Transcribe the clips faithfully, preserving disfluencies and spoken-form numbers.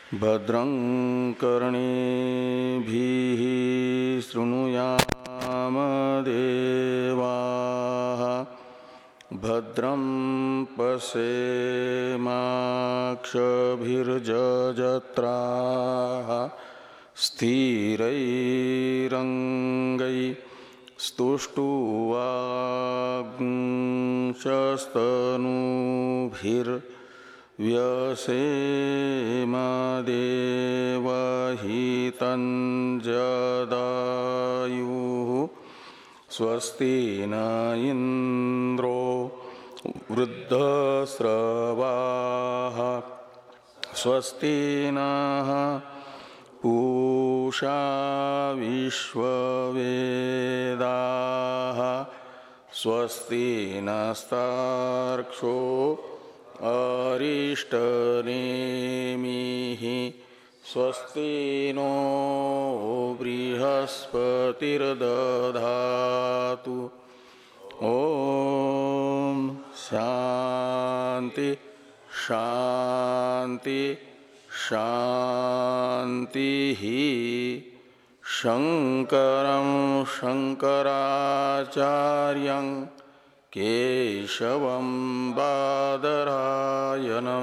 भद्रं कर्णेभिः शृणुयाम देवाः भद्रं पश्येमाक्षभिर्यजत्राः स्थिरैरङ्गैस्तुष्टुवागुंशस्तनूभिर्व्यसेम देवहितं जदायुः स्वस्ति न इंद्रो वृद्धस्रवाः स्वस्ति नः पूषा विश्ववेदाः स्वस्ति नस्तार्क्ष्यो अरिष्टनेमिः स्वस्ति नो बृहस्पतिर्दधातु ओम शांति शांति शांति ही शंकरं शंकराचार्यं केशवं बादरायणं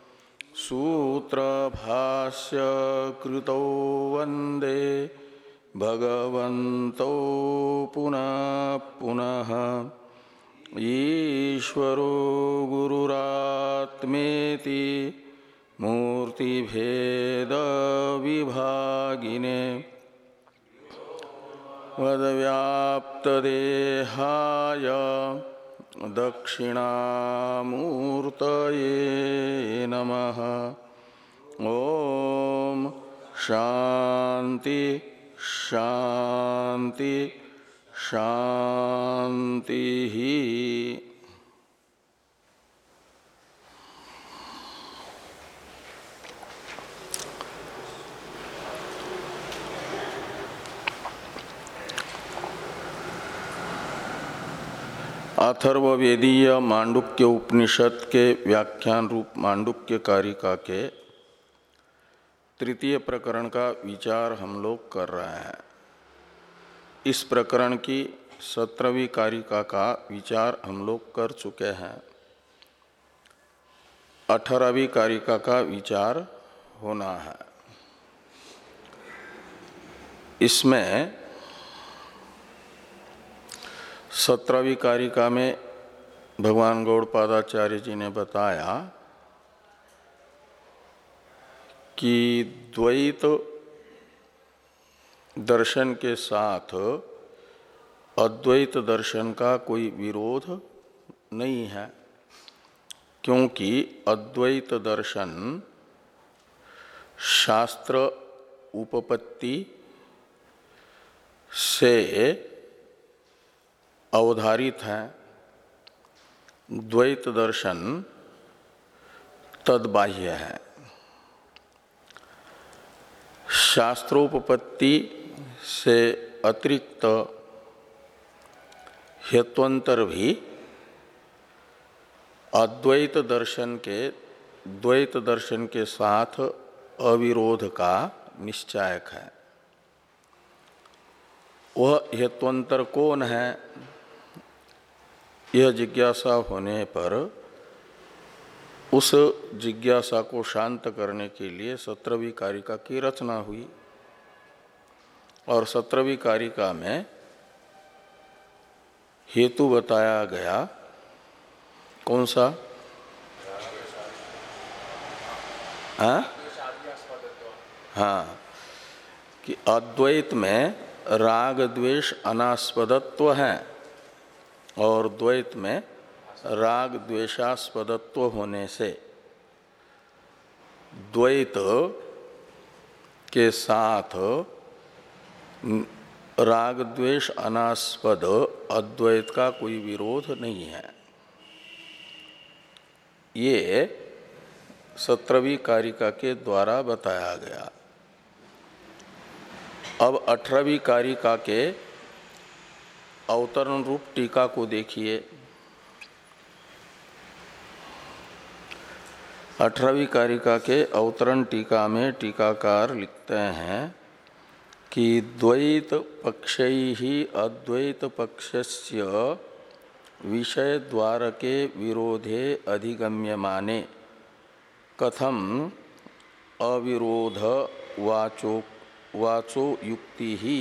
सूत्रभाष्य कृतो वंदे भगवन्तो पुनः पुनः ईश्वरो गुरुरात्मेति मूर्तिभेद विभागिने वद्व्याप्तदेहाय दक्षिणामूर्तये नमः। ओम शांति शांति शांति ही। अथर्ववेदीय मांडुक्य उपनिषद के व्याख्यान रूप मांडुक्य कारिका के तृतीय प्रकरण का विचार हम लोग कर रहे हैं। इस प्रकरण की सत्रहवीं कारिका का विचार हम लोग कर चुके हैं। अठारहवीं कारिका का विचार होना है। इसमें सत्रहवीं कारिका में भगवान गौड़पादाचार्य जी ने बताया कि द्वैत दर्शन के साथ अद्वैत दर्शन का कोई विरोध नहीं है, क्योंकि अद्वैत दर्शन शास्त्र उपपत्ति से अवधारित है, द्वैत दर्शन तद्बाह्य है। शास्त्रोपपत्ति से अतिरिक्त हेत्वंतर भी अद्वैत दर्शन के द्वैत दर्शन के साथ अविरोध का निश्चायक है। वह हेत्वंतर कौन है? यह जिज्ञासा होने पर उस जिज्ञासा को शांत करने के लिए सत्रहवीं कारिका की रचना हुई। और सत्रहवीं कारिका में हेतु बताया गया कौन सा? हाँ हाँ, कि अद्वैत में राग द्वेष अनास्पदत्व है और द्वैत में राग द्वेषास्पदत्व होने से द्वैत के साथ राग द्वेष अनास्पद अद्वैत का कोई विरोध नहीं है। ये सत्रहवीं कारिका के द्वारा बताया गया। अब अठारहवीं कारिका के अवतरण रूप टीका को देखिए। अठारहवीं कारिका के अवतरण टीका में टीकाकार लिखते हैं कि द्वैत पक्षैहि अद्वैत पक्षस्य विषय द्वारके विरोधे अधिगम्यमाने कथम अविरोध वाचो वाचो युक्ति ही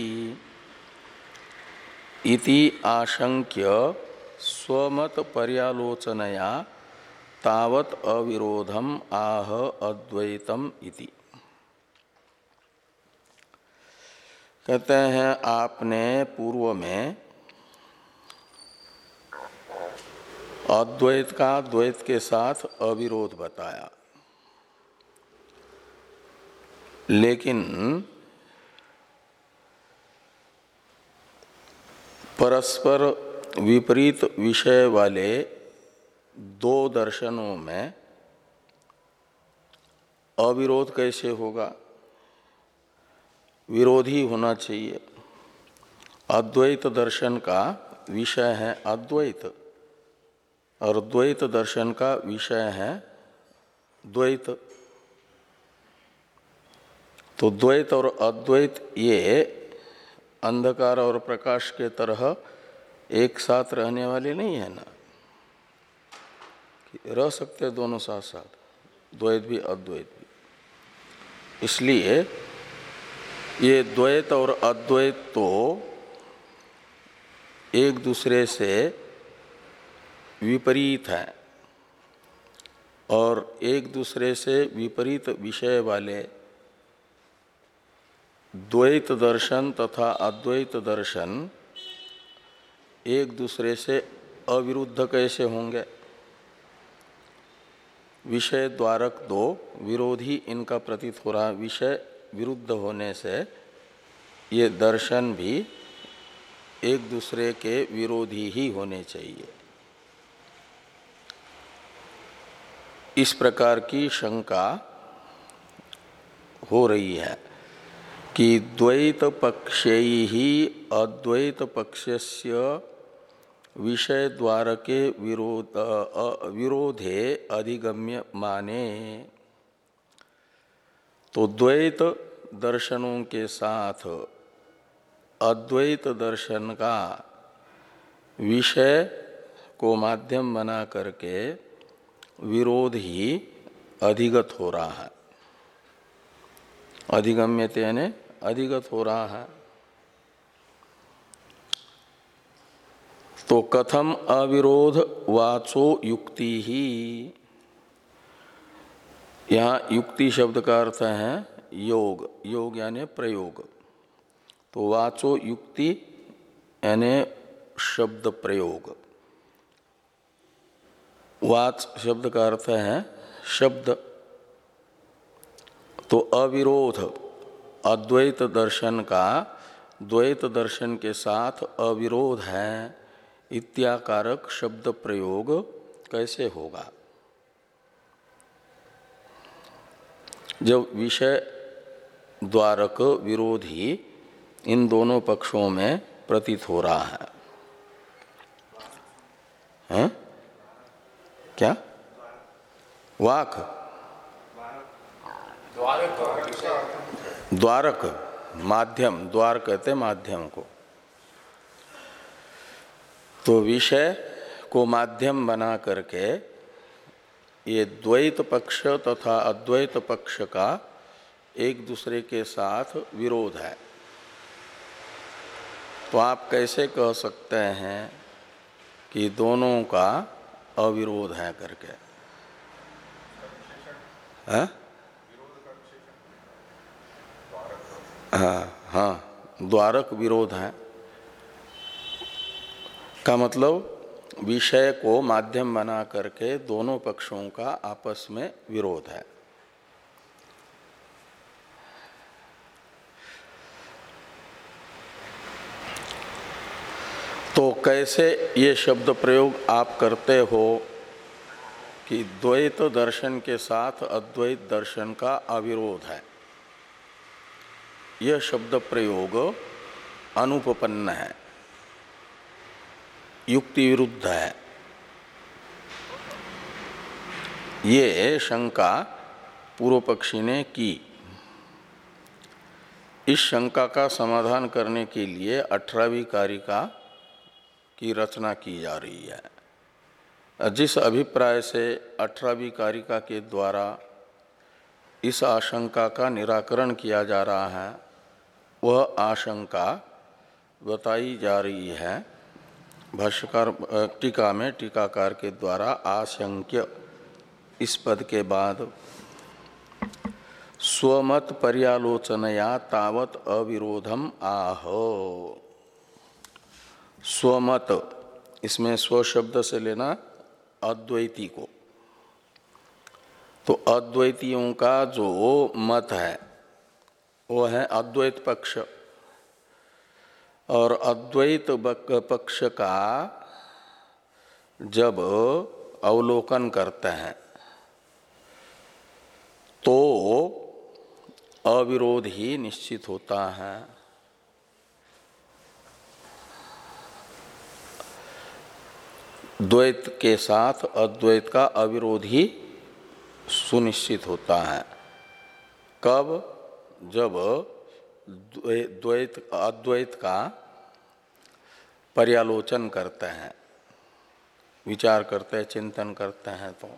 इति आशंक्य स्वमत पर्यालोचनया तावत अविरोधम आह अद्वैतम इति। कहते हैं आपने पूर्व में अद्वैत का द्वैत के साथ अविरोध बताया, लेकिन परस्पर विपरीत विषय वाले दो दर्शनों में अविरोध कैसे होगा? विरोधी होना चाहिए। अद्वैत दर्शन का विषय है अद्वैत और द्वैत दर्शन का विषय है द्वैत। तो द्वैत और अद्वैत ये अंधकार और प्रकाश के तरह एक साथ रहने वाले नहीं है ना, रह सकते दोनों साथ साथ, द्वैत भी अद्वैत भी। इसलिए ये द्वैत और अद्वैत तो एक दूसरे से विपरीत है और एक दूसरे से विपरीत विषय वाले द्वैत दर्शन तथा अद्वैत दर्शन एक दूसरे से अविरुद्ध कैसे होंगे? विषय द्वारक दो विरोधी इनका प्रतीत हो रहा, विषय विरुद्ध होने से ये दर्शन भी एक दूसरे के विरोधी ही होने चाहिए। इस प्रकार की शंका हो रही है कि द्वैत पक्षैहि अद्वैत पक्षस्य विषय द्वारके विरोध विरोधे अधिगम्य माने। तो द्वैत दर्शनों के साथ अद्वैत दर्शन का विषय को माध्यम बना करके विरोध ही अधिगत हो रहा है। अधिगम्यते यानी अधिगत हो रहा है। तो कथम अविरोध वाचो युक्ति ही, यहाँ युक्ति शब्द का अर्थ है योग, योग यानी प्रयोग। तो वाचो युक्ति यानी शब्द प्रयोग, वाच शब्द का अर्थ है शब्द। तो अविरोध अद्वैत दर्शन का द्वैत दर्शन के साथ अविरोध है इत्याकारक शब्द प्रयोग कैसे होगा? जब विषय द्वारक विरोधी इन दोनों पक्षों में प्रतीत हो रहा है, हैं? क्या वाक द्वारक माध्यम, द्वार कहते माध्यम को। तो विषय को माध्यम बना करके ये द्वैत पक्ष तथा अद्वैत पक्ष का एक दूसरे के साथ विरोध है। तो आप कैसे कह सकते हैं कि दोनों का अविरोध है करके? हाँ हाँ हाँ, द्वारक विरोध है का मतलब विषय को माध्यम बना करके दोनों पक्षों का आपस में विरोध है। तो कैसे ये शब्द प्रयोग आप करते हो कि द्वैत दर्शन के साथ अद्वैत दर्शन का अविरोध है? यह शब्द प्रयोग अनुपपन्न है, युक्ति विरुद्ध है। ये शंका पूर्व पक्षी ने की। इस शंका का समाधान करने के लिए अठारहवीं कारिका की रचना की जा रही है। जिस अभिप्राय से अठारहवीं कारिका के द्वारा इस आशंका का निराकरण किया जा रहा है, वह आशंका बताई जा रही है भाष्यकार टीका में। टीकाकार के द्वारा आशंक्य इस पद के बाद स्वमत पर्यालोचनया तावत अविरोधम आह। स्वमत, इसमें स्व शब्द से लेना अद्वैती को। तो अद्वैतियों का जो मत है वो है अद्वैत पक्ष, और अद्वैत पक्ष का जब अवलोकन करते हैं तो अविरोध ही निश्चित होता है। द्वैत के साथ अद्वैत का अविरोध ही सुनिश्चित होता है। कब? जब द्वैत अद्वैत का पर्यालोचन करते हैं, विचार करते हैं, चिंतन करते हैं। तो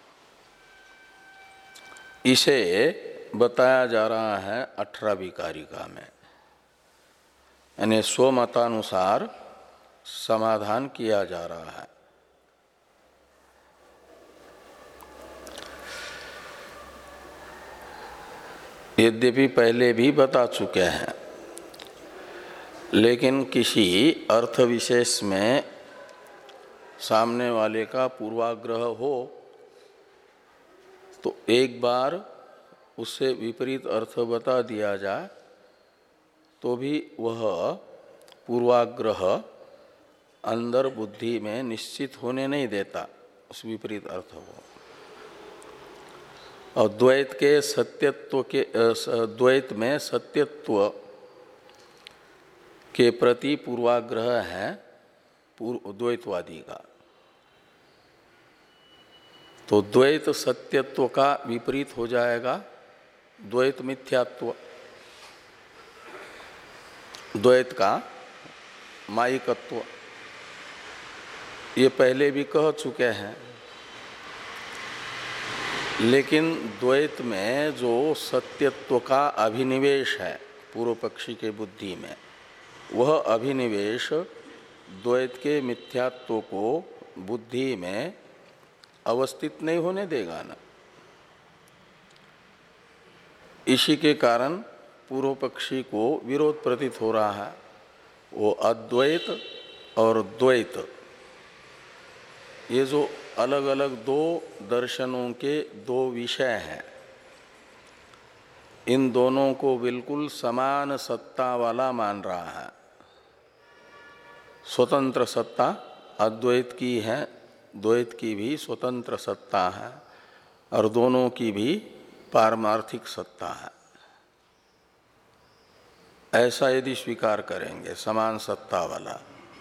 इसे बताया जा रहा है अठारहवीं कारिका में, यानी स्वमतानुसार समाधान किया जा रहा है। यद्यपि पहले भी बता चुके हैं, लेकिन किसी अर्थ विशेष में सामने वाले का पूर्वाग्रह हो तो एक बार उससे विपरीत अर्थ बता दिया जाए तो भी वह पूर्वाग्रह अंदर बुद्धि में निश्चित होने नहीं देता उस विपरीत अर्थ को। और द्वैत के सत्यत्व के द्वैत में सत्यत्व के प्रति पूर्वाग्रह है पूर्व द्वैतवादी का। तो द्वैत सत्यत्व का विपरीत हो जाएगा द्वैत मिथ्यात्व, द्वैत का मायिकत्व। ये पहले भी कह चुके हैं। लेकिन द्वैत में जो सत्यत्व का अभिनिवेश है पूर्व पक्षी के बुद्धि में, वह अभिनिवेश द्वैत के मिथ्यात्व को बुद्धि में अवस्थित नहीं होने देगा ना। इसी के कारण पूर्व पक्षी को विरोध प्रतीत हो रहा है। वो अद्वैत और द्वैत, ये जो अलग अलग दो दर्शनों के दो विषय हैं, इन दोनों को बिल्कुल समान सत्ता वाला मान रहा है। स्वतंत्र सत्ता अद्वैत की है, द्वैत की भी स्वतंत्र सत्ता है, और दोनों की भी पारमार्थिक सत्ता है। ऐसा यदि स्वीकार करेंगे समान सत्ता वाला,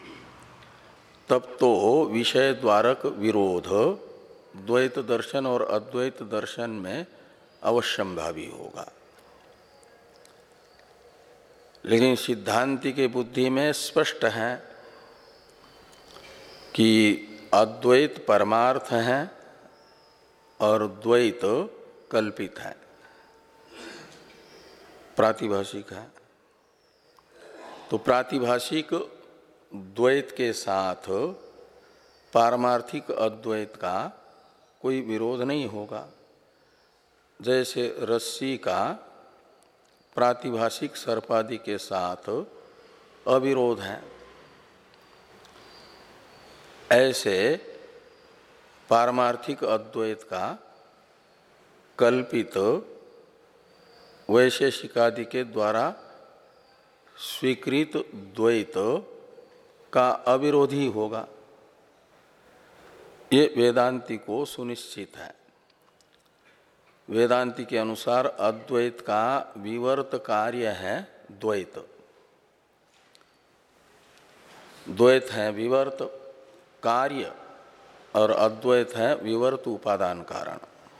तब तो विषय द्वारक विरोध द्वैत दर्शन और अद्वैत दर्शन में अवश्यंभावी होगा। लेकिन सिद्धांति के बुद्धि में स्पष्ट है कि अद्वैत परमार्थ है और द्वैत कल्पित है, प्रातिभाषिक है। तो प्रातिभाषिक द्वैत के साथ पारमार्थिक अद्वैत का कोई विरोध नहीं होगा। जैसे रस्सी का प्रातिभाषिक सर्पादि के साथ अविरोध है, ऐसे पारमार्थिक अद्वैत का कल्पित वैशेषिकादि के द्वारा स्वीकृत द्वैत का अविरोधी होगा। ये वेदांती को सुनिश्चित है। वेदांती के अनुसार अद्वैत का विवर्त कार्य है द्वैत। द्वैत है विवर्त कार्य, और अद्वैत है विवर्त उपादान कारण।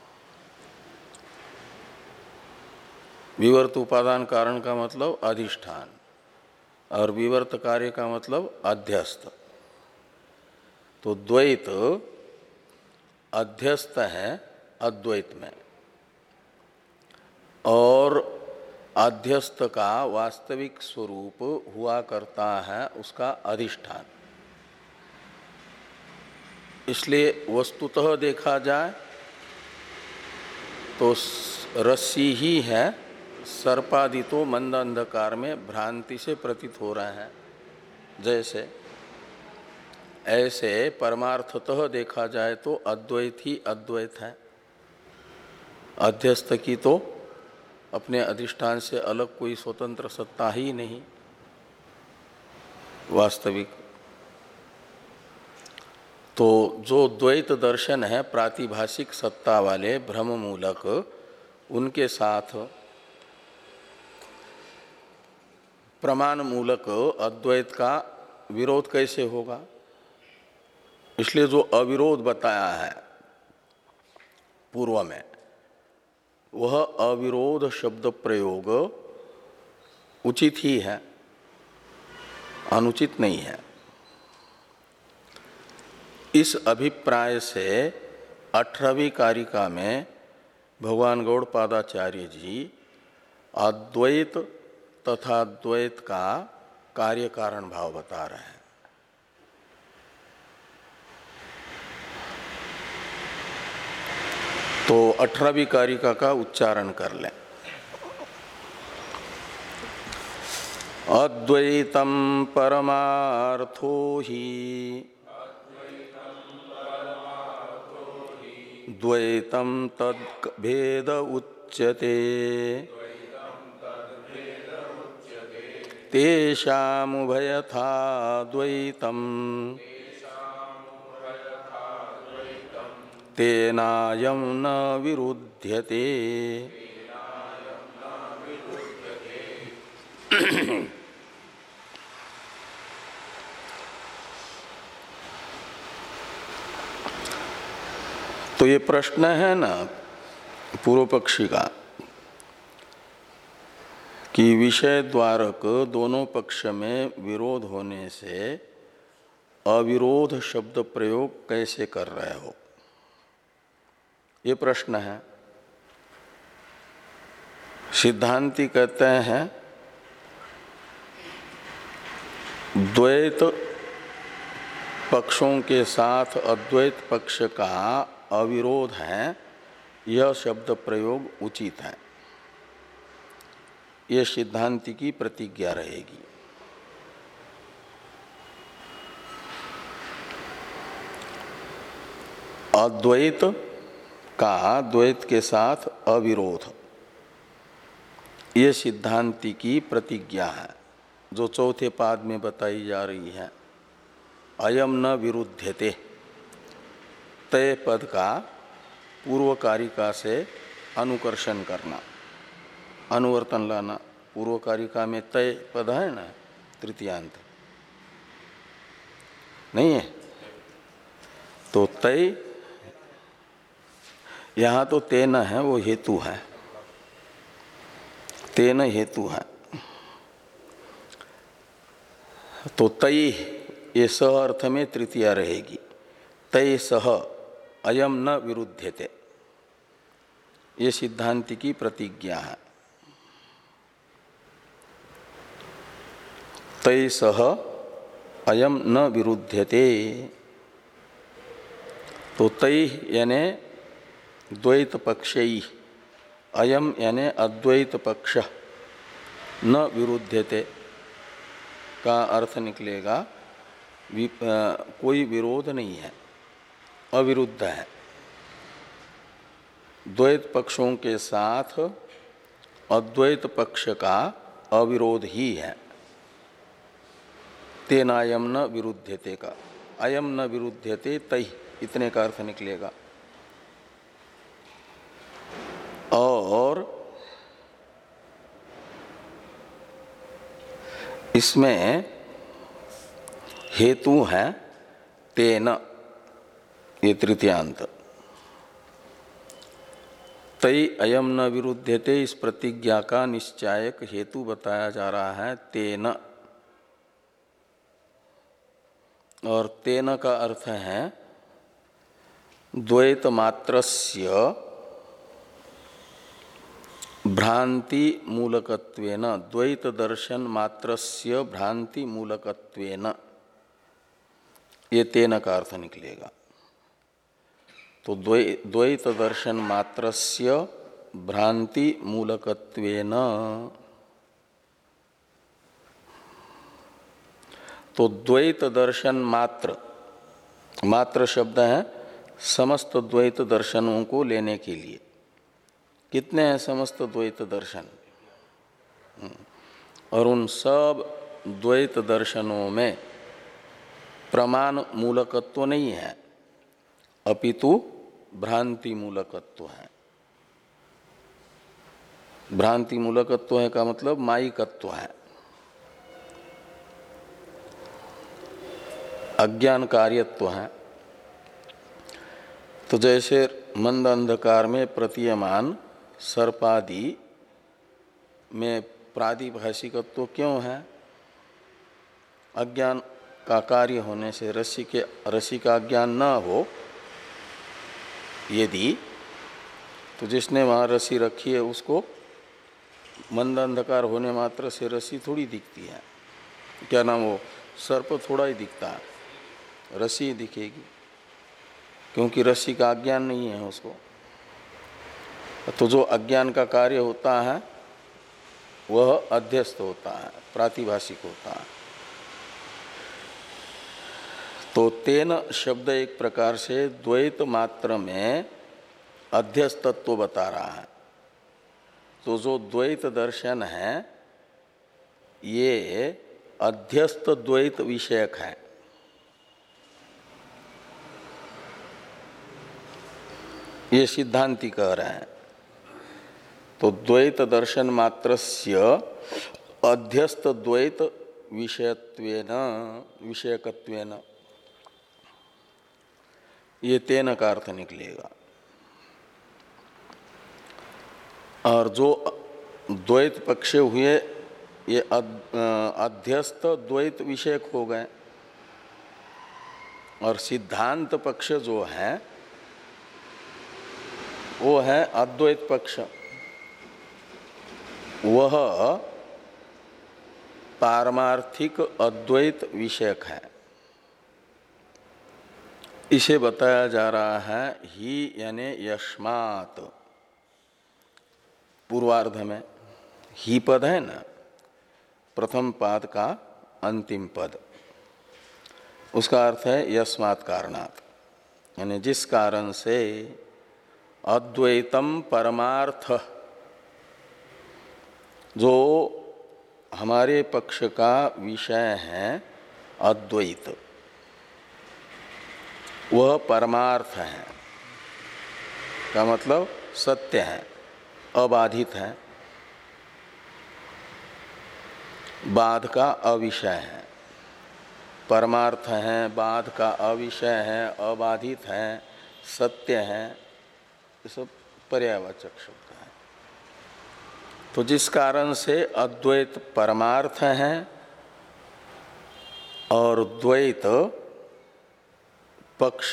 विवर्त उपादान कारण का मतलब अधिष्ठान और विवर्त कार्य का मतलब अध्यस्त। तो द्वैत अध्यस्त है अद्वैत में और अध्यस्त का वास्तविक स्वरूप हुआ करता है उसका अधिष्ठान। इसलिए वस्तुतः देखा जाए तो रस्सी ही है, सर्पादितो मंद अंधकार में भ्रांति से प्रतीत हो रहे हैं जैसे, ऐसे परमार्थतः देखा जाए तो अद्वैत ही अद्वैत है। अध्यस्त की तो अपने अधिष्ठान से अलग कोई स्वतंत्र सत्ता ही नहीं वास्तविक। तो जो द्वैत दर्शन है प्रातिभाषिक सत्ता वाले भ्रम मूलक, उनके साथ प्रमाण मूलक अद्वैत का विरोध कैसे होगा? इसलिए जो अविरोध बताया है पूर्व में, वह अविरोध शब्द प्रयोग उचित ही है, अनुचित नहीं है। इस अभिप्राय से अठारहवीं कारिका में भगवान गौड़पादाचार्य जी अद्वैत तथा द्वैत का कार्य कारण भाव बता रहे हैं। तो अठारहवीं कारिका का उच्चारण कर लें। अद्वैतम परमार्थो ही द्वैतम तद्भेद उच्यते तेषामुभयथा द्वैतम तेनायं न विरुध्यते। तो ये प्रश्न है ना पूर्व पक्षी का कि विषय द्वारक दोनों पक्ष में विरोध होने से अविरोध शब्द प्रयोग कैसे कर रहे हो, ये प्रश्न है। सिद्धांती कहते हैं द्वैत पक्षों के साथ अद्वैत पक्ष का अविरोध है, यह शब्द प्रयोग उचित है। यह सिद्धांति की प्रतिज्ञा रहेगी। अद्वैत का द्वैत के साथ अविरोध, ये सिद्धांति की प्रतिज्ञा है जो चौथे पाद में बताई जा रही है। अयम न विरुध्यते, तय पद का पूर्व कारिका से अनुकर्षण करना, अनुवर्तन लाना। पूर्व कारिका में तय पद है ना, तृतीयांत नहीं है, तो तय यहाँ तो तेन है, वो हेतु है, तेन हेतु है। तो तय ये सह अर्थ में तृतीया रहेगी। तय सह अयम न विरुध्यते, ये सिद्धांति की प्रतिज्ञा है। तय सह अयम न विरुध्यते, तो तय यानी द्वैत पक्षई, अयम यानी अद्वैत पक्ष, न विरुध्यते का अर्थ निकलेगा वि, आ, कोई विरोध नहीं है, अविरुद्ध है। द्वैत पक्षों के साथ अद्वैत पक्ष का अविरोध ही है। तेनायम न विरुध्यते का, अयम न विरुध्यते तै, इतने का अर्थ निकलेगा। और इसमें हेतु है तेन, ये तृतीयांत। तई अयम न विरुध्यते, इस प्रतिज्ञा का निश्चायक हेतु बताया जा रहा है तेन, और तेन का अर्थ है द्वैत मात्रस्य भ्रांति मूलकत्वेन, द्वैत दर्शन मात्रस्य भ्रांति मूलकत्वेन, ये तेन का अर्थ निकलेगा। तो द्वैत दर्शन मात्रस्य भ्रांति मूलकत्वेन, तो द्वैत दर्शन मात्र, मात्र शब्द है समस्त द्वैत दर्शनों को लेने के लिए। कितने हैं समस्त द्वैत दर्शन? और उन सब द्वैत दर्शनों में प्रमाण मूलकत्व नहीं है, अपितु भ्रांति मूलकत्व है। भ्रांति मूलकत्व है का मतलब मायिकत्व है, अज्ञान कार्यत्व है। तो जैसे मंद अंधकार में प्रतीयमान सर्पादि में प्रादिभाषिकत्व क्यों है? अज्ञान का कार्य होने से, रस्सी के रस्सी का ज्ञान न हो यदि, तो जिसने वहाँ रस्सी रखी है उसको मंद अंधकार होने मात्र से रस्सी थोड़ी दिखती है, क्या नाम वो सर्प थोड़ा ही दिखता है, रस्सी ही दिखेगी, क्योंकि रस्सी का अज्ञान नहीं है उसको। तो जो अज्ञान का कार्य होता है वह अध्यस्त होता है, प्रातिभाषिक होता है। तो तेन शब्द एक प्रकार से द्वैत मात्र में अध्यस्तत्व बता रहा है। तो जो द्वैत दर्शन है ये अध्यस्त द्वैत विषयक है। ये सिद्धांति कह रहे हैं। तो द्वैत दर्शन मात्रस्य अध्यस्त द्वैत विषयत्वेन, विषयकत्वेन, ये तेन का अर्थ निकलेगा। और जो द्वैत पक्ष हुए ये अध्यस्त द्वैत विषयक हो गए, और सिद्धांत पक्ष जो है वो है अद्वैत पक्ष, वह पारमार्थिक अद्वैत विषयक है। इसे बताया जा रहा है ही यानी यस्मात्, पूर्वार्ध में ही पद है ना, प्रथम पाद का अंतिम पद, उसका अर्थ है यस्मात् कारणात्, यानी जिस कारण से अद्वैतम परमार्थ, जो हमारे पक्ष का विषय है अद्वैत, वह परमार्थ है का मतलब सत्य है, अबाधित है, बाध का अविषय है। परमार्थ है, बाध का अविषय है, अबाधित है, सत्य है, ये सब पर्यायवाचक शब्द है। तो जिस कारण से अद्वैत परमार्थ है और द्वैत पक्ष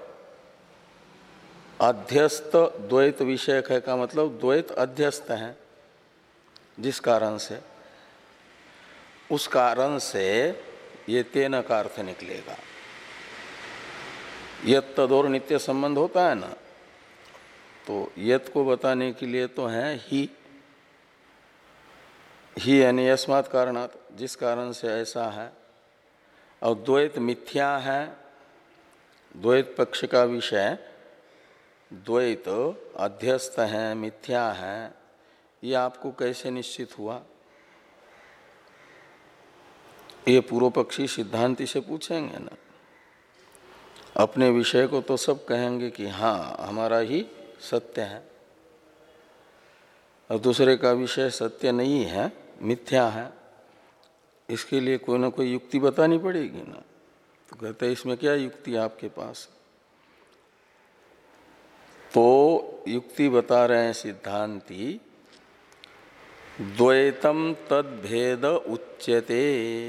अध्यस्त द्वैत विषयक है का मतलब द्वैत अध्यस्त है, जिस कारण से, उस कारण से ये तेन का अर्थ निकलेगा। यत् तदोर नित्य संबंध होता है ना, तो यत् को बताने के लिए तो है ही, ही यानी यस्मात् कारणात्, जिस कारण से ऐसा है। और द्वैत मिथ्या है, द्वैत पक्ष का विषय द्वैत अध्यस्त है, मिथ्या है, ये आपको कैसे निश्चित हुआ? ये पूर्व पक्षी सिद्धांति से पूछेंगे ना। अपने विषय को तो सब कहेंगे कि हाँ हमारा ही सत्य है, और दूसरे का विषय सत्य नहीं है, मिथ्या है। इसके लिए कोई ना कोई युक्ति बतानी पड़ेगी ना। तो कहते हैं इसमें क्या युक्ति है आपके पास? तो युक्ति बता रहे हैं सिद्धांती, द्वैतम तद्भेद उच्यते।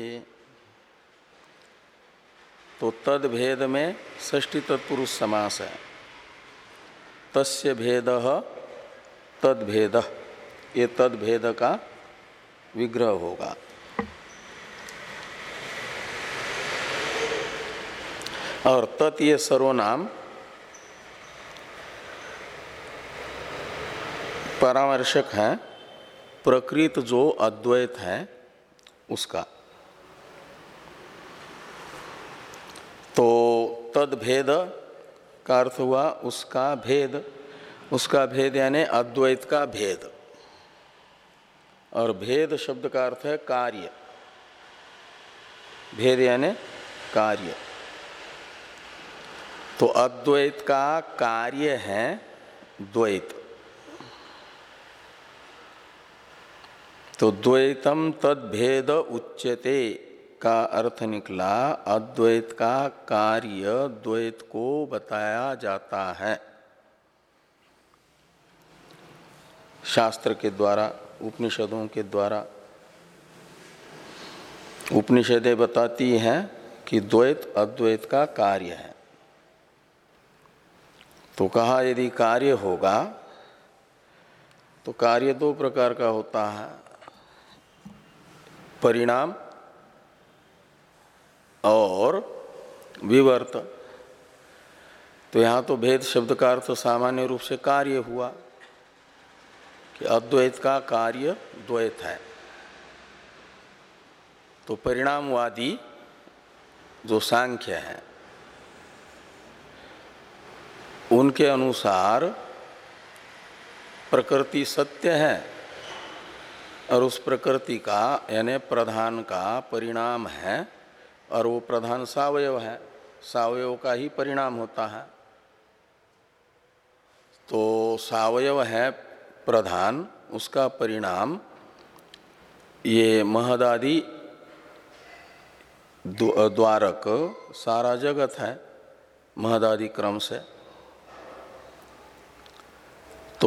तो तद्भेद में षष्ठी तत्पुरुष समास है। तस्य भेदः तद्भेदः, ये तद्भेद का विग्रह होगा। और तत् ये सर्वनाम परामर्शक हैं प्रकृत जो अद्वैत है उसका। तो तद्भेद का अर्थ हुआ उसका भेद, उसका भेद यानी अद्वैत का भेद। और भेद शब्द का अर्थ है कार्य, भेद यानी कार्य। तो अद्वैत का कार्य है द्वैत। तो द्वैतम तद्भेद उच्यते का अर्थ निकला अद्वैत का कार्य द्वैत को बताया जाता है शास्त्र के द्वारा, उपनिषदों के द्वारा। उपनिषदें बताती हैं कि द्वैत अद्वैत का कार्य है। तो कहा यदि कार्य होगा तो कार्य दो प्रकार का होता है, परिणाम और विवर्त। तो यहाँ तो भेद शब्द का अर्थ सामान्य रूप से कार्य हुआ कि अद्वैत का कार्य द्वैत है। तो परिणामवादी जो सांख्य है उनके अनुसार प्रकृति सत्य है और उस प्रकृति का यानी प्रधान का परिणाम है, और वो प्रधान सावयव है, सावयव का ही परिणाम होता है। तो सावयव है प्रधान, उसका परिणाम ये महदादि द्वारक सारा जगत है महदादि क्रम से। तो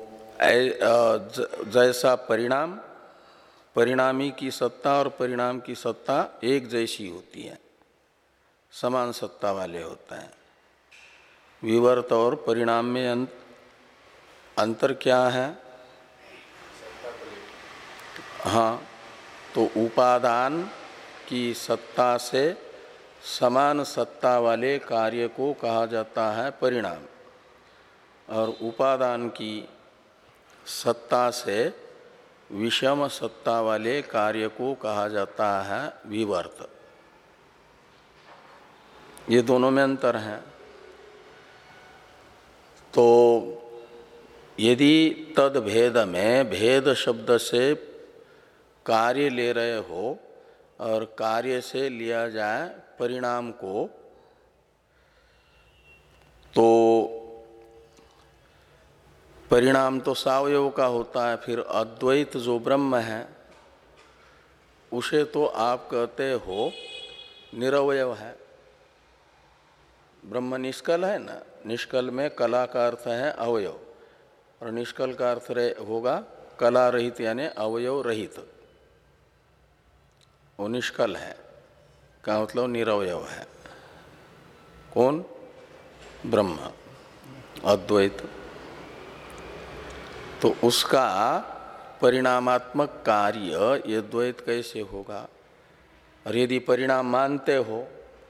जैसा परिणाम, परिणामी की सत्ता और परिणाम की सत्ता एक जैसी होती है, समान सत्ता वाले होते हैं। विवर्त और परिणाम में अंतर क्या है? हाँ, तो उपादान की सत्ता से समान सत्ता वाले कार्य को कहा जाता है परिणाम, और उपादान की सत्ता से विषम सत्ता वाले कार्य को कहा जाता है विवर्त। ये दोनों में अंतर है। तो यदि तद भेद में भेद शब्द से कार्य ले रहे हो और कार्य से लिया जाए परिणाम को, तो परिणाम तो सावयव का होता है। फिर अद्वैत जो ब्रह्म है उसे तो आप कहते हो निरवयव है। ब्रह्म निष्कल है ना, निष्कल में कला का अर्थ है अवयव, और निष्कल का अर्थ होगा कला रहित यानी अवयव रहित। वो निष्कल है का मतलब निरवयव है। कौन? ब्रह्म, अद्वैत। तो उसका परिणामात्मक कार्य ये द्वैत कैसे होगा? और यदि परिणाम मानते हो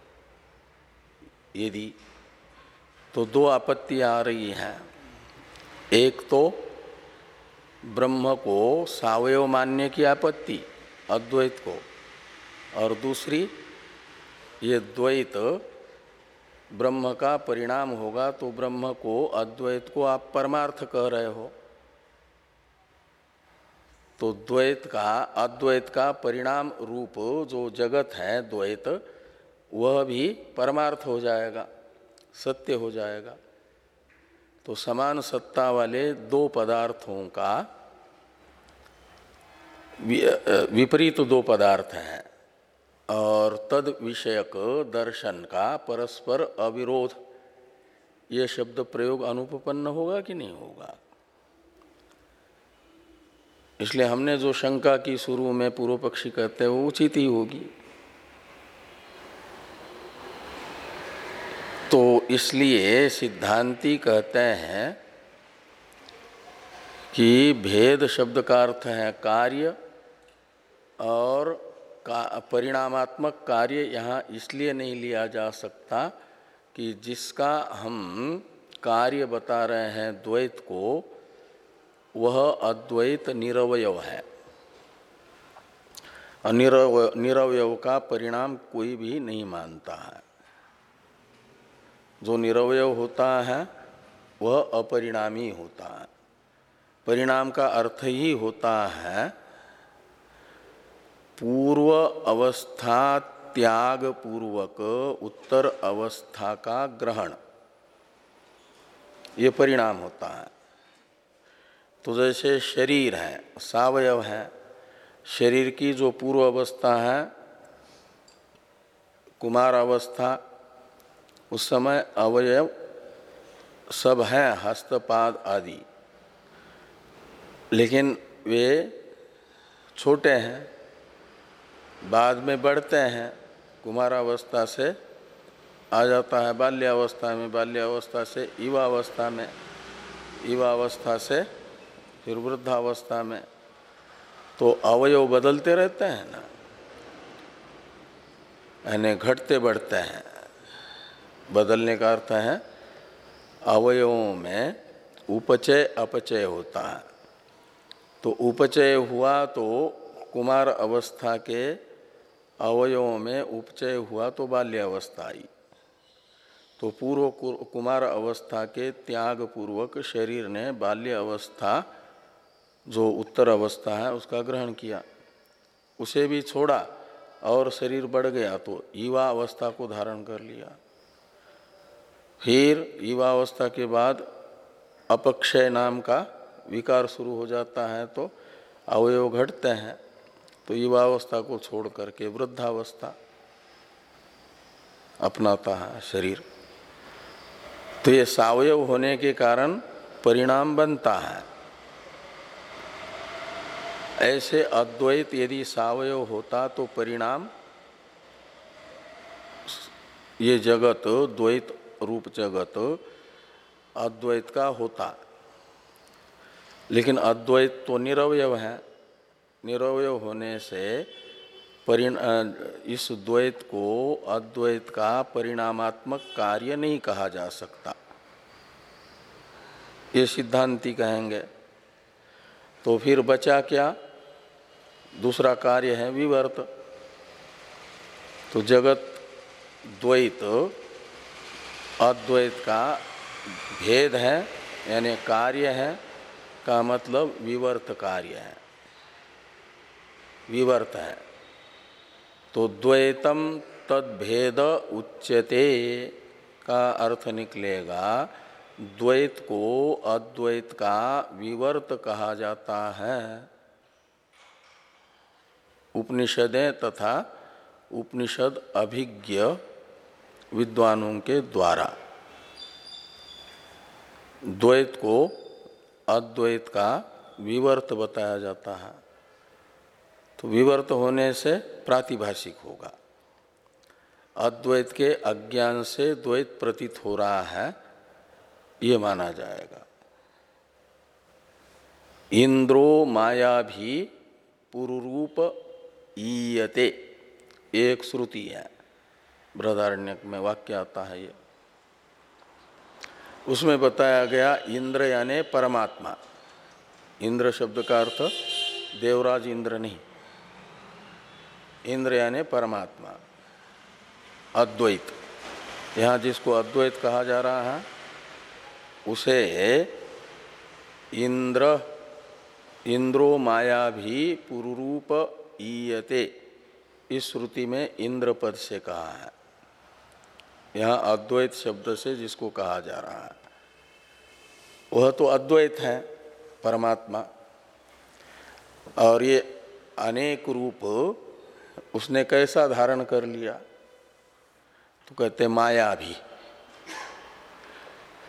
यदि, तो दो आपत्तियां आ रही हैं। एक तो ब्रह्म को सावयव मानने की आपत्ति अद्वैत को, और दूसरी ये द्वैत ब्रह्म का परिणाम होगा तो ब्रह्म को अद्वैत को आप परमार्थ कह रहे हो। तो द्वैत का अद्वैत का परिणाम रूप जो जगत है द्वैत, वह भी परमार्थ हो जाएगा, सत्य हो जाएगा। तो समान सत्ता वाले दो पदार्थों का विपरीत दो पदार्थ हैं, और तद विषयक दर्शन का परस्पर अविरोध ये शब्द प्रयोग अनुपपन्न होगा कि नहीं होगा। इसलिए हमने जो शंका की शुरू में पूर्व पक्षी कहते हैं वो उचित ही होगी। तो इसलिए सिद्धांती कहते हैं कि भेद शब्द का अर्थ है कार्य, और का परिणामात्मक कार्य यहाँ इसलिए नहीं लिया जा सकता कि जिसका हम कार्य बता रहे हैं द्वैत को, वह अद्वैत निरवयव है। निरवय निरवयव का परिणाम कोई भी नहीं मानता है। जो निरवयव होता है वह अपरिणामी होता है। परिणाम का अर्थ ही होता है पूर्व अवस्था त्याग पूर्वक उत्तर अवस्था का ग्रहण, ये परिणाम होता है। तो जैसे शरीर है, सावयव है, शरीर की जो पूर्व अवस्था है कुमार अवस्था, उस समय अवयव सब हैं, हस्तपाद आदि, लेकिन वे छोटे हैं, बाद में बढ़ते हैं। कुमारावस्था से आ जाता है बाल्यावस्था में, बाल्यावस्था से युवावस्था में, युवावस्था से फिर वृद्धावस्था में। तो अवयव बदलते रहते हैं ना, यानी घटते बढ़ते हैं। बदलने का अर्थ है अवयवों में उपचय अपचय होता है। तो उपचय हुआ तो कुमार अवस्था के अवयवों में उपचय हुआ तो बाल्यावस्था आई। तो पूर्व कुमार अवस्था के त्याग पूर्वक शरीर ने बाल्य अवस्था जो उत्तर अवस्था है उसका ग्रहण किया, उसे भी छोड़ा और शरीर बढ़ गया तो युवा अवस्था को धारण कर लिया। फिर युवा अवस्था के बाद अपक्षय नाम का विकार शुरू हो जाता है तो अवयव घटते हैं, तो युवावस्था को छोड़ करके वृद्धावस्था अपनाता है शरीर। तो ये सावयव होने के कारण परिणाम बनता है। ऐसे अद्वैत यदि सावयव होता तो परिणाम, ये जगत द्वैत रूप जगत अद्वैत का होता, लेकिन अद्वैत तो निरवयव है। निरवयव होने से परिणाम, इस द्वैत को अद्वैत का परिणामात्मक कार्य नहीं कहा जा सकता, ये सिद्धांती कहेंगे। तो फिर बचा क्या? दूसरा कार्य है विवर्त। तो जगत द्वैत अद्वैत का भेद है, यानी कार्य है, का मतलब विवर्त कार्य है, विवर्त है। तो द्वैतम तद्भेद उच्यते का अर्थ निकलेगा द्वैत को अद्वैत का विवर्त कहा जाता है। उपनिषदें तथा उपनिषद अभिज्ञ विद्वानों के द्वारा द्वैत को अद्वैत का विवर्त बताया जाता है। तो विवर्त होने से प्रातिभाषिक होगा। अद्वैत के अज्ञान से द्वैत प्रतीत हो रहा है, ये माना जाएगा। इंद्रो माया भी पुरुरूप ईयते, एक श्रुति है, बृहदारण्यक में वाक्य आता है ये। उसमें बताया गया इंद्र यानी परमात्मा। इंद्र शब्द का अर्थ देवराज इंद्र नहीं, इंद्र यानी परमात्मा, अद्वैत। यहाँ जिसको अद्वैत कहा जा रहा है उसे इंद्र, इंद्रो माया भी पुरुरूप ईयते, इस श्रुति में इंद्र पद से कहा है। यहाँ अद्वैत शब्द से जिसको कहा जा रहा है वह तो अद्वैत है, परमात्मा। और ये अनेक रूप उसने कैसा धारण कर लिया? तो कहते माया भी।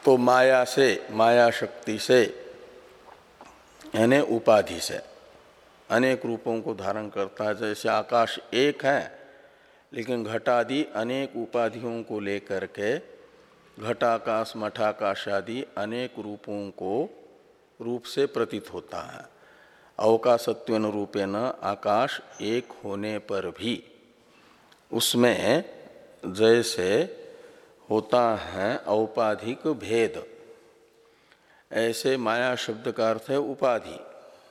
तो माया से, माया शक्ति से यानी उपाधि से अनेक रूपों को धारण करता है। जैसे आकाश एक है लेकिन घटादि अनेक उपाधियों को लेकर के घटाकाश मठाकाश आदि अनेक रूपों को रूप से प्रतीत होता है। अवकाशत्वेन रूपेण आकाश एक होने पर भी उसमें जैसे होता है औपाधिक भेद, ऐसे माया शब्द का अर्थ है उपाधि।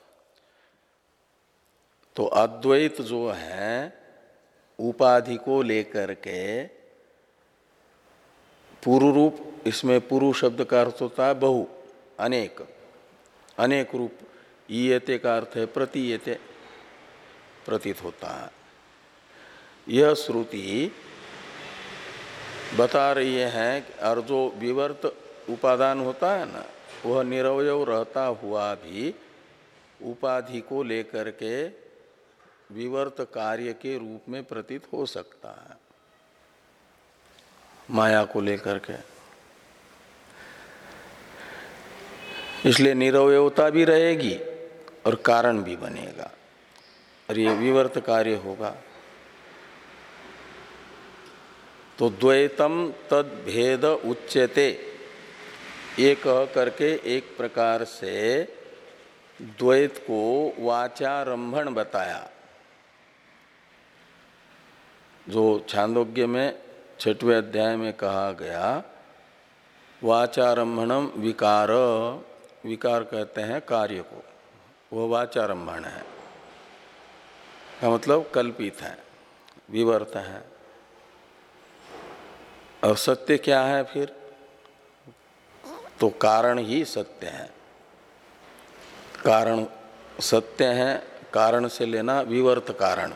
तो अद्वैत जो है उपाधि को लेकर के पूर्व रूप, इसमें पूर्व शब्द का अर्थ होता है बहु, अनेक, अनेक रूप। ईयते का अर्थ है प्रतीयते, प्रतीत होता है। यह श्रुति बता रही है और जो विवर्त उपादान होता है ना, वह निरवयव रहता हुआ भी उपाधि को लेकर के विवर्त कार्य के रूप में प्रतीत हो सकता है, माया को लेकर के। इसलिए निरवयवता भी रहेगी और कारण भी बनेगा और ये विवर्त कार्य होगा। तो द्वैतम तद भेद उच्यते, ये कह करके एक प्रकार से द्वैत को वाचारंभण बताया। जो छांदोग्य में छठवें अध्याय में कहा गया वाचारंभणम विकार, विकार कहते हैं कार्य को, वह वाचारंभण है का मतलब कल्पित है, विवर्त है। और सत्य क्या है फिर? तो कारण ही सत्य है, कारण सत्य है। कारण से लेना विवर्त कारण,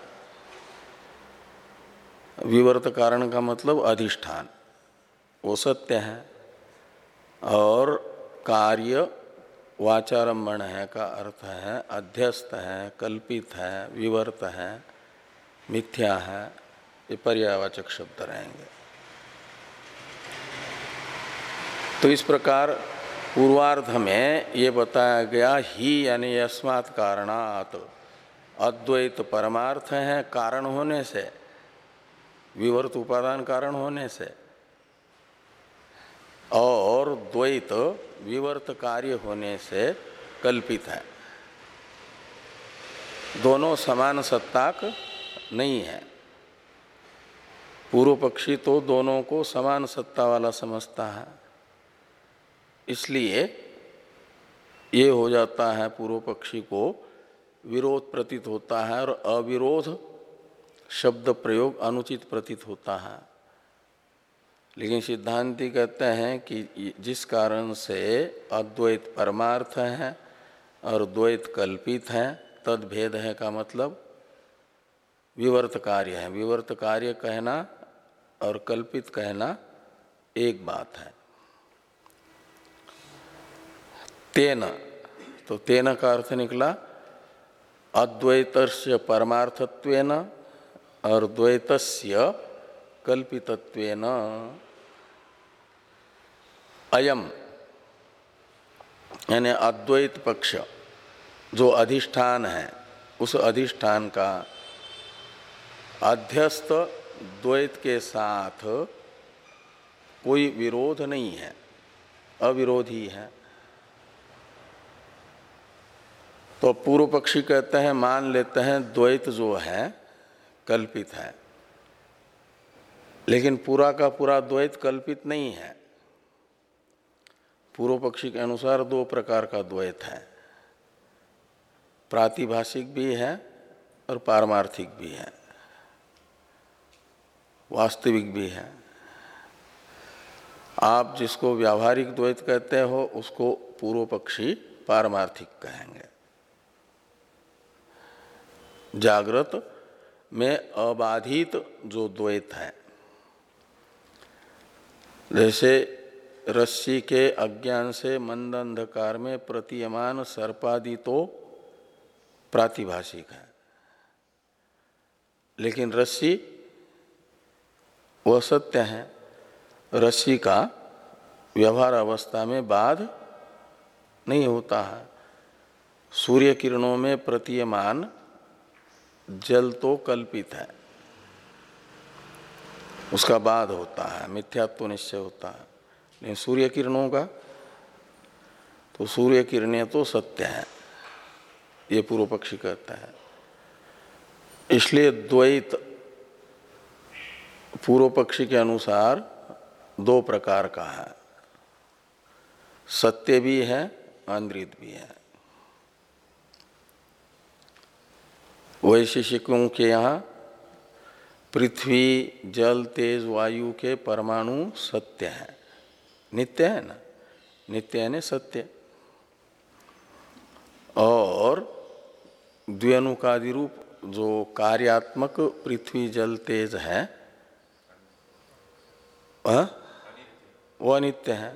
विवर्त कारण का मतलब अधिष्ठान, वो सत्य है। और कार्य वाचारंभण है का अर्थ है अध्यस्त है, कल्पित है, विवर्त है, मिथ्या है, ये पर्यायवाचक शब्द रहेंगे। तो इस प्रकार पूर्वार्ध में ये बताया गया ही यानी यस्मात् कारणात्, अद्वैत परमार्थ है कारण होने से, विवर्त उपादान कारण होने से, और द्वैत विवर्त कार्य होने से कल्पित है। दोनों समान सत्ताक नहीं है। पूर्व पक्षी तो दोनों को समान सत्ता वाला समझता है, इसलिए ये हो जाता है पूर्व पक्षी को विरोध प्रतीत होता है और अविरोध शब्द प्रयोग अनुचित प्रतीत होता है। लेकिन सिद्धांती कहते हैं कि जिस कारण से अद्वैत परमार्थ है और द्वैत कल्पित है, तद भेद है का मतलब विवर्त कार्य है। विवर्त कार्य कहना और कल्पित कहना एक बात है। तेन, तो तेन का अर्थ निकला अद्वैतस्य परमार्थत्वेन और द्वैतस्य कल्पितत्वेन। अयम यानी अद्वैत पक्ष जो अधिष्ठान है, उस अधिष्ठान का अध्यस्त द्वैत के साथ कोई विरोध नहीं है, अविरोधी है। तो पूर्व पक्षी कहते हैं, मान लेते हैं द्वैत जो है कल्पित है, लेकिन पूरा का पूरा द्वैत कल्पित नहीं है। पूर्व पक्षी के अनुसार दो प्रकार का द्वैत है, प्रातिभाषिक भी है और पारमार्थिक भी है, वास्तविक भी है। आप जिसको व्यावहारिक द्वैत कहते हो उसको पूर्व पक्षी पारमार्थिक कहेंगे। जागृत में अबाधित जो द्वैत है, जैसे रस्सी के अज्ञान से मंद अंधकार में प्रतीयमान सर्पादि तो प्रातिभाषिक है, लेकिन रस्सी वह सत्य है। रस्सी का व्यवहार अवस्था में बाध नहीं होता है। सूर्य किरणों में प्रतीयमान जल तो कल्पित है, उसका बाध होता है, मिथ्यात्व निश्चय होता है। लेकिन सूर्य किरणों का तो सूर्य किरणें तो सत्य है, ये पूर्व पक्षी कहता है। इसलिए द्वैत पूर्व पक्षी के अनुसार दो प्रकार का है, सत्य भी है, अनृत भी है। वैशेषिकों के यहाँ पृथ्वी जल तेज वायु के परमाणु सत्य है, नित्य है ना, नित्य है ना सत्य। और द्व्यनुकादि रूप जो कार्यात्मक पृथ्वी जल तेज है वो अनित्य है,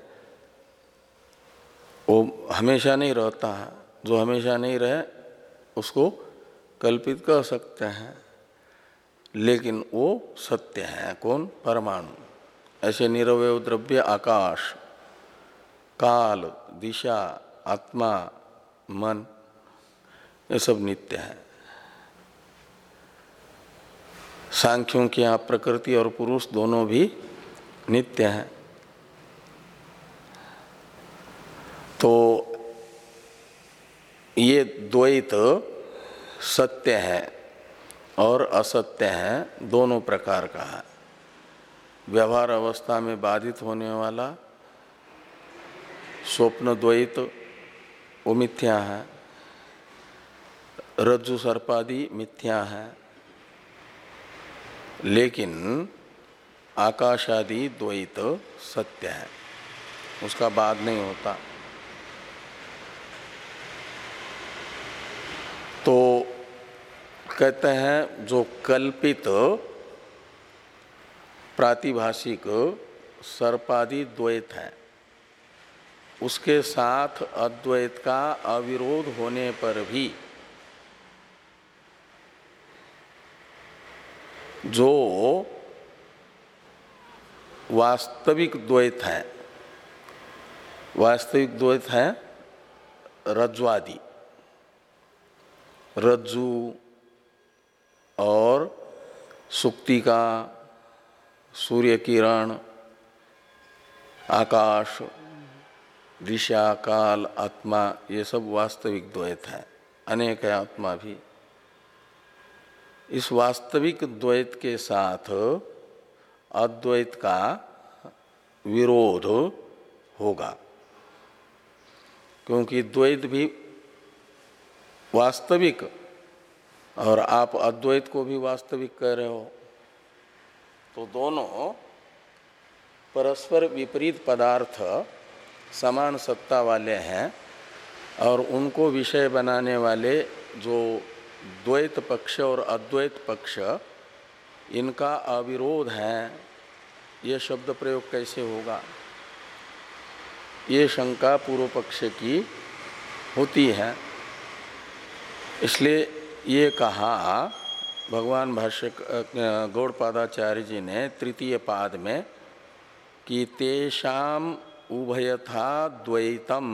वो हमेशा नहीं रहता है। जो हमेशा नहीं रहे उसको कल्पित कह सकते हैं, लेकिन वो सत्य है। कौन? परमाणु। ऐसे निरवय द्रव्य आकाश, काल, दिशा, आत्मा, मन, ये सब नित्य है। सांख्यों के यहाँ प्रकृति और पुरुष दोनों भी नित्य हैं। तो ये द्वैत सत्य है और असत्य है, दोनों प्रकार का है। व्यवहार अवस्था में बाधित होने वाला स्वप्न द्वैत वो मिथ्या है, रज्जु सर्पादि मिथ्या है, लेकिन आकाशादि द्वैत सत्य है, उसका बाध नहीं होता। तो कहते हैं जो कल्पित प्रातिभाषिक सर्पादि द्वैत है, उसके साथ अद्वैत का अविरोध होने पर भी जो वास्तविक द्वैत है, वास्तविक द्वैत है रज्ज्वादि, रज्जु और सुक्ति का, सूर्य किरण, आकाश, दिशा, काल, आत्मा, ये सब वास्तविक द्वैत है। अनेक है आत्मा भी। इस वास्तविक द्वैत के साथ अद्वैत का विरोध होगा, क्योंकि द्वैत भी वास्तविक और आप अद्वैत को भी वास्तविक कह रहे हो, तो दोनों परस्पर विपरीत पदार्थ समान सत्ता वाले हैं, और उनको विषय बनाने वाले जो द्वैत पक्ष और अद्वैत पक्ष, इनका अविरोध है, ये शब्द प्रयोग कैसे होगा? ये शंका पूर्व पक्ष की होती है। इसलिए ये कहा भगवान भाष्य गौड़पादाचार्य जी ने तृतीय पाद में कि तेषाम उभयथा द्वैतम,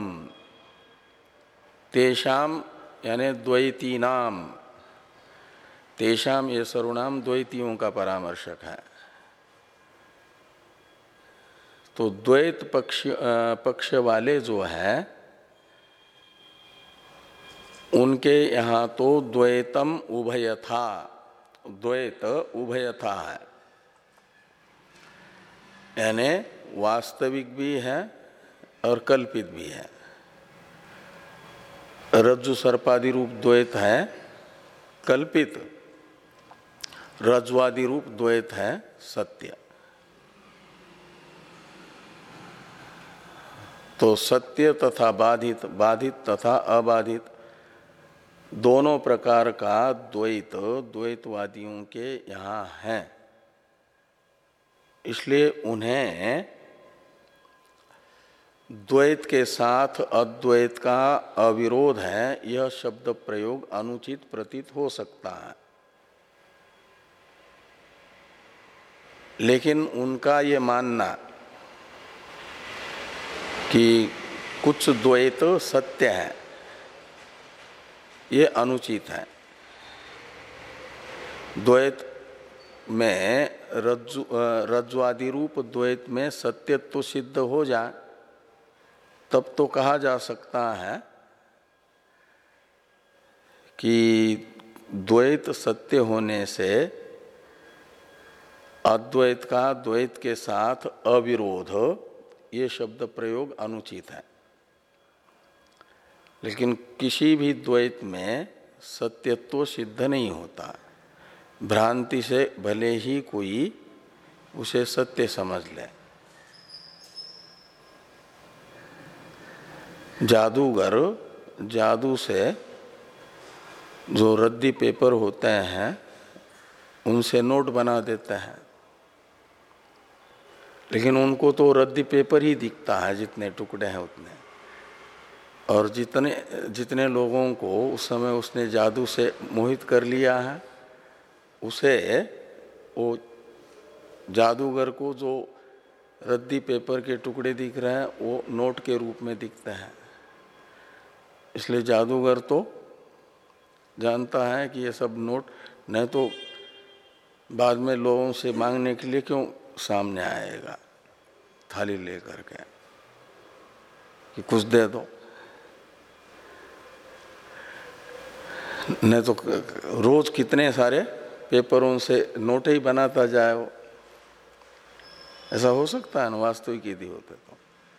तेषाम यानी द्वैतीनाम, तेषाम ये सर्वनाम द्वैतियों का परामर्शक है। तो द्वैत पक्ष पक्ष वाले जो हैं उनके यहाँ तो द्वैतम उभयथा, द्वैत उभयथा है, यानी वास्तविक भी है और कल्पित भी है। रज्जु सर्पादि रूप द्वैत है कल्पित, रज्ज्वादि रूप द्वैत है सत्य। तो सत्य तथा बाधित, बाधित तथा अबाधित दोनों प्रकार का द्वैत द्वैतवादियों के यहाँ है। इसलिए उन्हें द्वैत के साथ अद्वैत का अविरोध है, यह शब्द प्रयोग अनुचित प्रतीत हो सकता है। लेकिन उनका ये मानना कि कुछ द्वैत सत्य है, ये अनुचित है। द्वैत में रज्जु रज्ज्वादि रूप द्वैत में सत्यत्व सिद्ध हो जाए तब तो कहा जा सकता है कि द्वैत सत्य होने से अद्वैत का द्वैत के साथ अविरोध, ये शब्द प्रयोग अनुचित है। लेकिन किसी भी द्वैत में सत्यत्व सिद्ध नहीं होता। भ्रांति से भले ही कोई उसे सत्य समझ ले। जादूगर जादू से जो रद्दी पेपर होते हैं उनसे नोट बना देते हैं, लेकिन उनको तो रद्दी पेपर ही दिखता है, जितने टुकड़े हैं उतने। और जितने जितने लोगों को उस समय उसने जादू से मोहित कर लिया है, उसे वो जादूगर को जो रद्दी पेपर के टुकड़े दिख रहे हैं वो नोट के रूप में दिखते हैं। इसलिए जादूगर तो जानता है कि ये सब नोट, नहीं तो बाद में लोगों से मांगने के लिए क्यों सामने आएगा थाली लेकर के कि कुछ दे दो। नहीं तो रोज कितने सारे पेपरों से नोट ही बनाता जाए वो। ऐसा हो सकता है ना, वास्तविक यदि होते तो।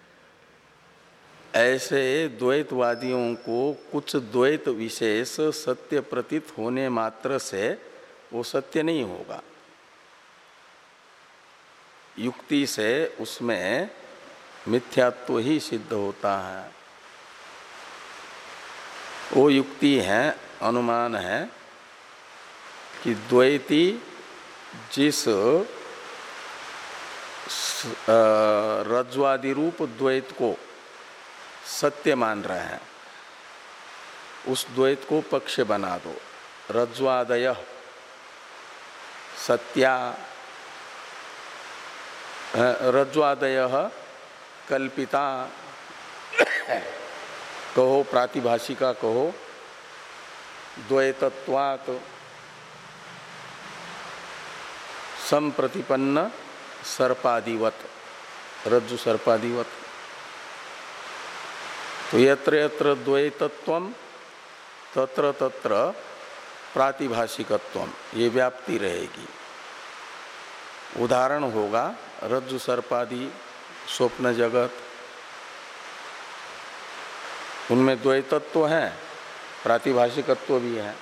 ऐसे द्वैतवादियों को कुछ द्वैत विशेष सत्य प्रतीत होने मात्र से वो सत्य नहीं होगा। युक्ति से उसमें मिथ्यात्व ही सिद्ध होता है। वो युक्ति है, अनुमान है कि द्वैती जिस रज्ज्वादि रूप द्वैत को सत्य मान रहे हैं उस द्वैत को पक्ष बना दो। रज्ज्वादय सत्या, रज्ज्वादय कल्पिता कहो, प्रातिभाषिका कहो, द्वैतत्वात् संप्रतिपन्न सर्पादिवत, रज्जु सर्पादिवत। तो यत्र यत्र द्वैतत्वम तत्र तत्र प्रातिभाषिकत्वम, ये व्याप्ति रहेगी। उदाहरण होगा रज्जु सर्पादि स्वप्न जगत, उनमें द्वैतत्व है, प्रातिभाषिकत्व भी है।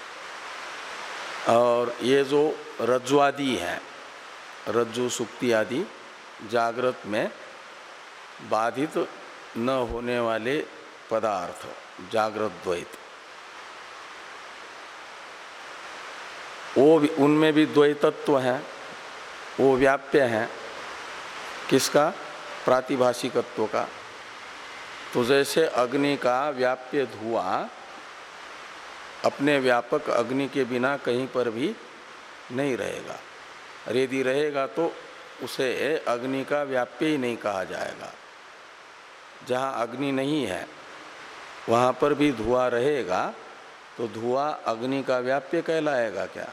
और ये जो रज्ज्वादि है, रज्जु सुक्ति आदि, जागृत में बाधित न होने वाले पदार्थ, जागृत द्वैत, वो भी, उनमें भी द्वैतत्व है, वो व्याप्य है। किसका? प्रातिभाषिकत्व का। तो जैसे अग्नि का व्याप्य धुआं अपने व्यापक अग्नि के बिना कहीं पर भी नहीं रहेगा, और यदि रहेगा तो उसे अग्नि का व्याप्य ही नहीं कहा जाएगा। जहाँ अग्नि नहीं है वहाँ पर भी धुआं रहेगा तो धुआं अग्नि का व्याप्य कहलाएगा क्या?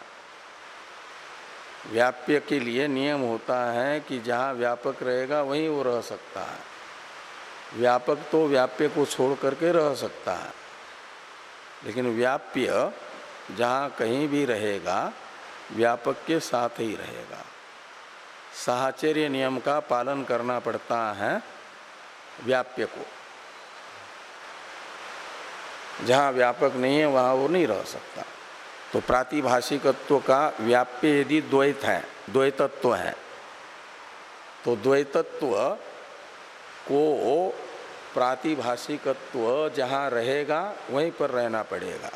व्याप्य के लिए नियम होता है कि जहाँ व्यापक रहेगा वहीं वो रह सकता है। व्यापक तो व्याप्य को छोड़ करके रह सकता है, लेकिन व्याप्य जहाँ कहीं भी रहेगा व्यापक के साथ ही रहेगा। साहचर्य नियम का पालन करना पड़ता है व्याप्य को। जहाँ व्यापक नहीं है वहाँ वो नहीं रह सकता। तो प्रातिभाषिकत्व का व्याप्य यदि द्वैत है, द्वैतत्व है, तो द्वैतत्व को प्रातिभाषिकत्व जहाँ रहेगा वहीं पर रहना पड़ेगा।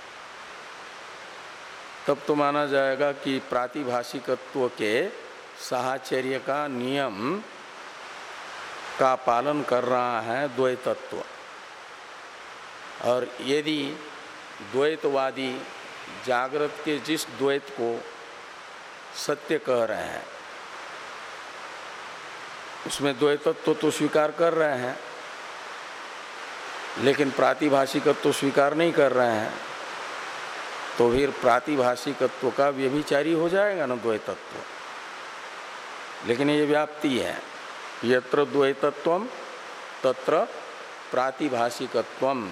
तब तो माना जाएगा कि प्रातिभाषिकत्व के साहचर्य का नियम का पालन कर रहा है द्वैतत्व। और यदि द्वैतवादी जागृत के जिस द्वैत को सत्य कह रहे हैं उसमें द्वैतत्व तो स्वीकार कर रहे हैं, लेकिन प्रातिभाषिकत्व तो स्वीकार नहीं कर रहे हैं, तो फिर प्रातिभाषिकत्व का व्यभिचारी हो जाएगा ना द्वैतत्व। लेकिन ये व्याप्ति है, यत्र द्वैतत्वम तत्र प्रातिभाषिकत्वम,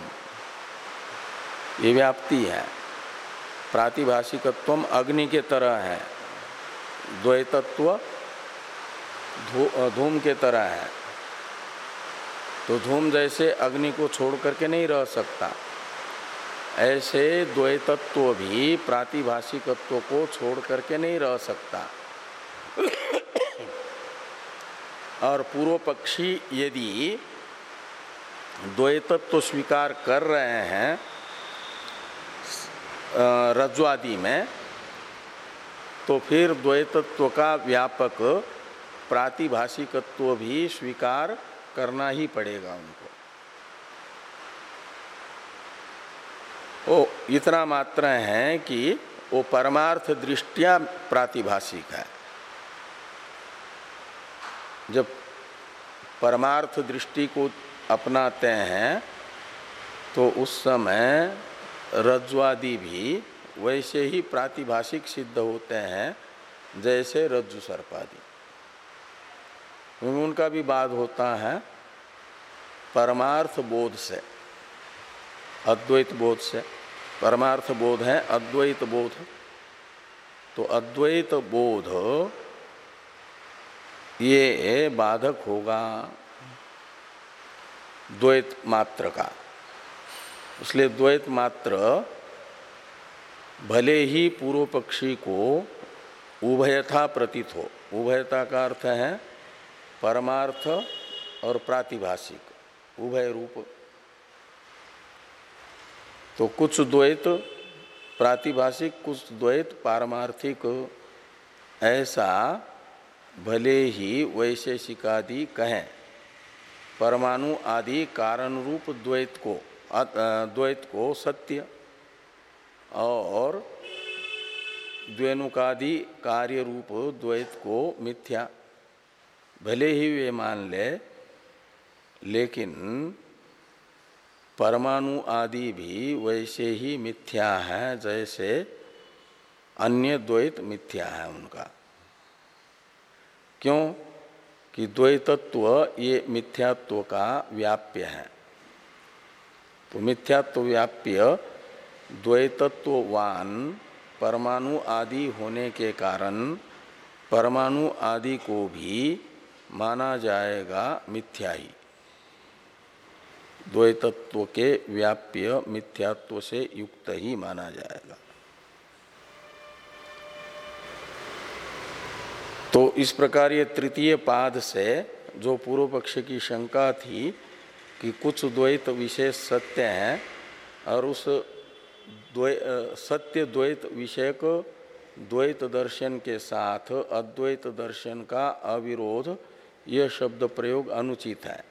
ये व्याप्ति है। प्रातिभाषिकत्वम अग्नि के तरह है, द्वैतत्व धूम के तरह है। तो धूम जैसे अग्नि को छोड़ करके नहीं रह सकता, ऐसे द्वैतत्व भी प्रातिभाषिकत्व को छोड़ करके नहीं रह सकता। और पूर्व पक्षी यदि द्वैतत्व स्वीकार कर रहे हैं रज्ज्वादि में, तो फिर द्वैतत्व का व्यापक प्रातिभाषिकत्व भी स्वीकार करना ही पड़ेगा उनको। वो इतना मात्र है कि वो परमार्थ दृष्टिया प्रातिभाषिक है। जब परमार्थ दृष्टि को अपनाते हैं तो उस समय रज्ज्वादि भी वैसे ही प्रातिभाषिक सिद्ध होते हैं जैसे रज्जु सर्पादि। उनका भी बाद होता है परमार्थ बोध से, अद्वैत बोध से। परमार्थ बोध है अद्वैत बोध, तो अद्वैत बोध ये बाधक होगा द्वैत मात्र का। इसलिए द्वैत मात्र भले ही पूर्व पक्षी को उभयथा प्रतीत हो, उभयता का अर्थ है परमार्थ और प्रातिभाषिक, उभय रूप। तो कुछ द्वैत प्रातिभाषिक, कुछ द्वैत पारमार्थिक, ऐसा भले ही वैशेषिकादि कहें, परमाणु आदि कारण रूप द्वैत को द्वैत को सत्य और द्वैनुकादि कार्य रूप द्वैत को मिथ्या, भले ही वे मान ले, लेकिन परमाणु आदि भी वैसे ही मिथ्या है जैसे अन्य द्वैत मिथ्या है उनका। क्यों कि द्वैतत्व ये मिथ्यात्व का व्याप्य है। तो मिथ्यात्व व्याप्य द्वैतत्ववान परमाणु आदि होने के कारण परमाणु आदि को भी माना जाएगा मिथ्या ही, द्वैतत्व के व्याप्य मिथ्यात्व से युक्त ही माना जाएगा। तो इस प्रकार ये तृतीय पाद से जो पूर्व पक्ष की शंका थी कि कुछ द्वैत विशेष सत्य हैं और उस द्वै सत्य द्वैत विषयक द्वैत दर्शन के साथ अद्वैत दर्शन का अविरोध, यह शब्द प्रयोग अनुचित है,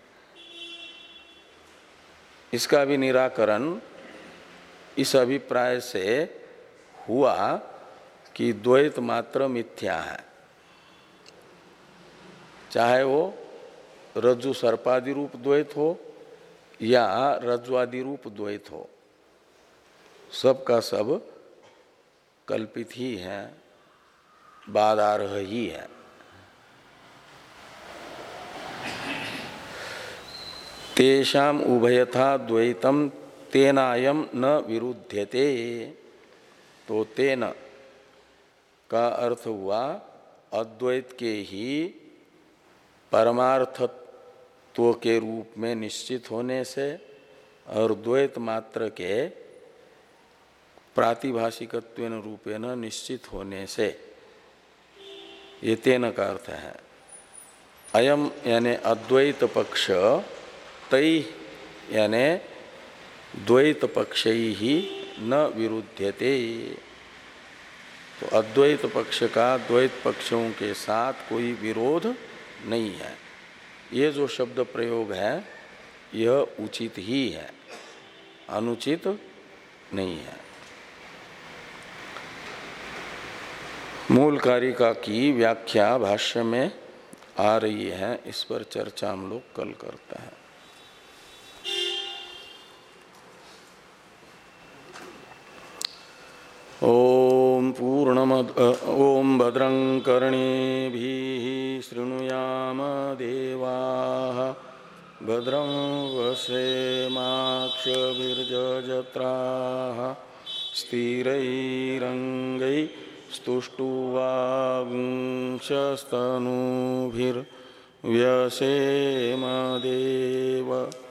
इसका भी निराकरण इस अभिप्राय से हुआ कि द्वैत मात्र मिथ्या है, चाहे वो रज्जु सर्पादि रूप द्वैत हो या रज्ज्वादि रूप द्वैत हो, सब का सब कल्पित ही है, बाधारह ही है। तेषाम उभयथा द्वैतम तेनायम न विरुध्यते। तो तेन का अर्थ हुआ अद्वैत के ही परमार्थत्व के रूप में निश्चित होने से और द्वैत मात्र के प्रातिभाषिकत्वेन रूपेण निश्चित होने से, ये तेन का अर्थ है। अयम यानी अद्वैत पक्ष, तै यानी द्वैत पक्षै ही न विरुध्यते। तो अद्वैत पक्ष का द्वैत पक्षों के साथ कोई विरोध नहीं है। ये जो शब्द प्रयोग है यह उचित ही है, अनुचित नहीं है। मूल कारिका की व्याख्या भाष्य में आ रही है, इस पर चर्चा हम लोग कल करते हैं। ओम पूर्णमद ओम भद्रं कर्णेभिः शृणुयाम देवाः भद्रं वसेमाक्षभिर्जजत्राः स्थिरैरङ्गैस्तुष्टुवागुंशस्तनूभिर्व्यसेम देव।